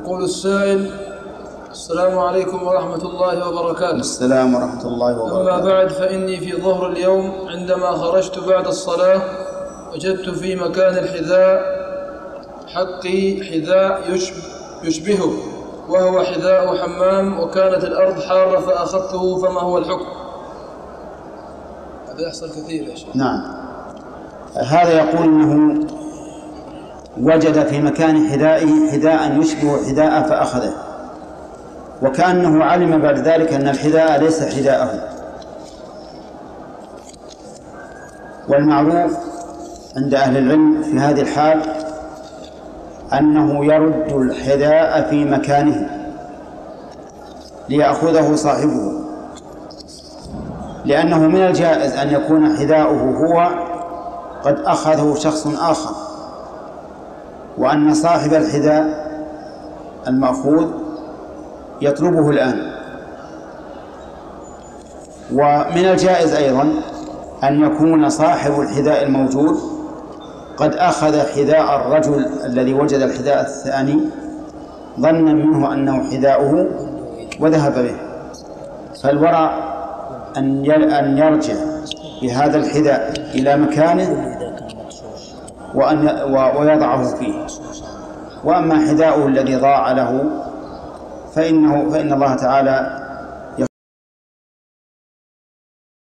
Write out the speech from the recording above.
يقول السائل: السلام عليكم ورحمة الله وبركاته. السلام ورحمة الله وبركاته. أما بعد، فإني في ظهر اليوم عندما خرجت بعد الصلاة وجدت في مكان الحذاء حقي حذاء يشبهه، وهو حذاء حمام، وكانت الأرض حارة فأخذته، فما هو الحكم؟ هذا يحصل كثير يا شيخ. نعم، هذا يقول أنه وجد في مكان حذائه حذاء يشبه حذاء فأخذه، وكأنه علم بعد ذلك أن الحذاء ليس حذاءه. والمعروف عند أهل العلم في هذه الحال أنه يرد الحذاء في مكانه ليأخذه صاحبه، لأنه من الجائز أن يكون حذاؤه هو قد أخذه شخص آخر، وأن صاحب الحذاء المأخوذ يطلبه الآن. ومن الجائز أيضا أن يكون صاحب الحذاء الموجود قد أخذ حذاء الرجل الذي وجد الحذاء الثاني ظنا منه أنه حذاؤه وذهب به، فالورع أن يرجع بهذا الحذاء إلى مكانه ويضعه فيه. وأما حذاؤه الذي ضاع له فإن الله تعالى